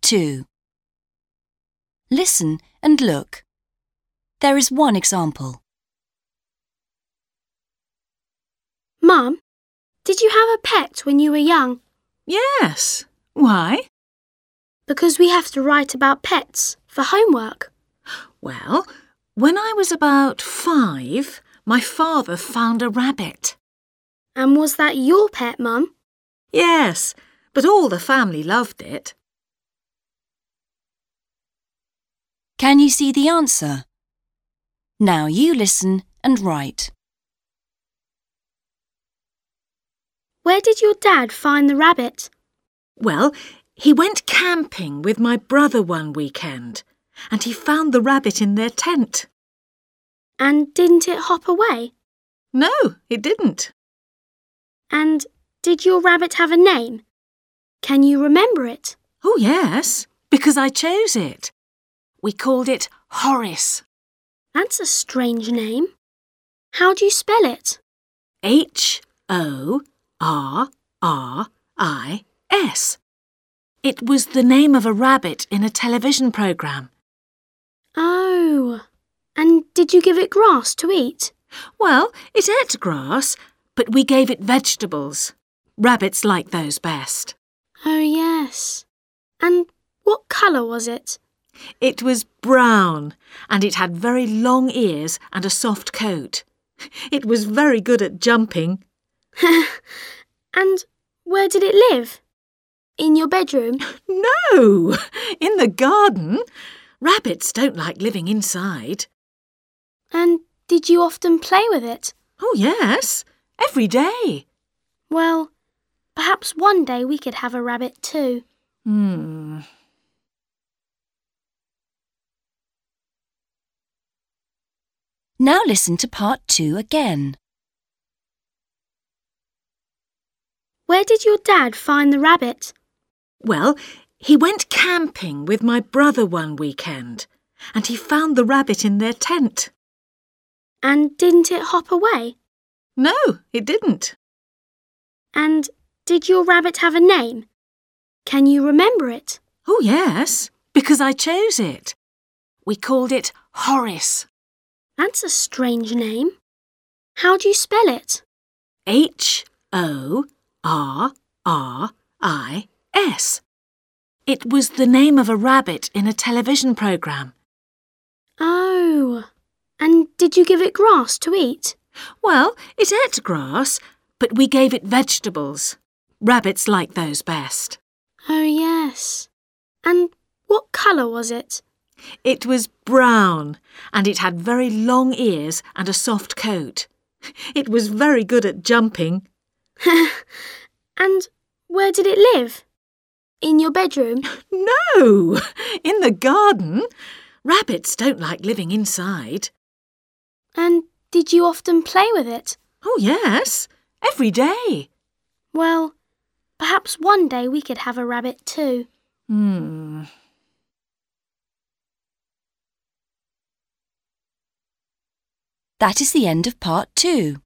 2. Listen and look. There is one example. Mum, did you have a pet when you were young? Yes. Why? Because we have to write about pets for homework. Well, when I was about 5, my father found a rabbit. And was that your pet, Mum? Yes, but all the family loved it. Can you see the answer? Now you listen and write. Where did your dad find the rabbit? Well, he went camping with my brother one weekend, and he found the rabbit in their tent. And didn't it hop away? No, it didn't. And did your rabbit have a name? Can you remember it? Oh, yes, because I chose it. We called it Horace. That's a strange name. How do you spell it? Horris. It was the name of a rabbit in a television programme. Oh, and did you give it grass to eat? Well, it ate grass, but we gave it vegetables. Rabbits like those best. Oh, yes. And what colour was it? It was brown, and it had very long ears and a soft coat. It was very good at jumping. And where did it live? In your bedroom? No, in the garden. Rabbits don't like living inside. And did you often play with it? Oh, yes, every day. Well, perhaps one day we could have a rabbit too. Now listen to part 2 again. Where did your dad find the rabbit? Well, he went camping with my brother one weekend, and he found the rabbit in their tent. And didn't it hop away? No, it didn't. And did your rabbit have a name? Can you remember it? Oh, yes, because I chose it. We called it Horace. That's a strange name. How do you spell it? Horris. It was the name of a rabbit in a television programme. Oh, and did you give it grass to eat? Well, it ate grass, but we gave it vegetables. Rabbits like those best. Oh, yes. And what colour was it? It was brown, and it had very long ears and a soft coat. It was very good at jumping. And where did it live? In your bedroom? No, in the garden. Rabbits don't like living inside. And did you often play with it? Oh, yes, every day. Well, perhaps one day we could have a rabbit too. That is the end of part 2.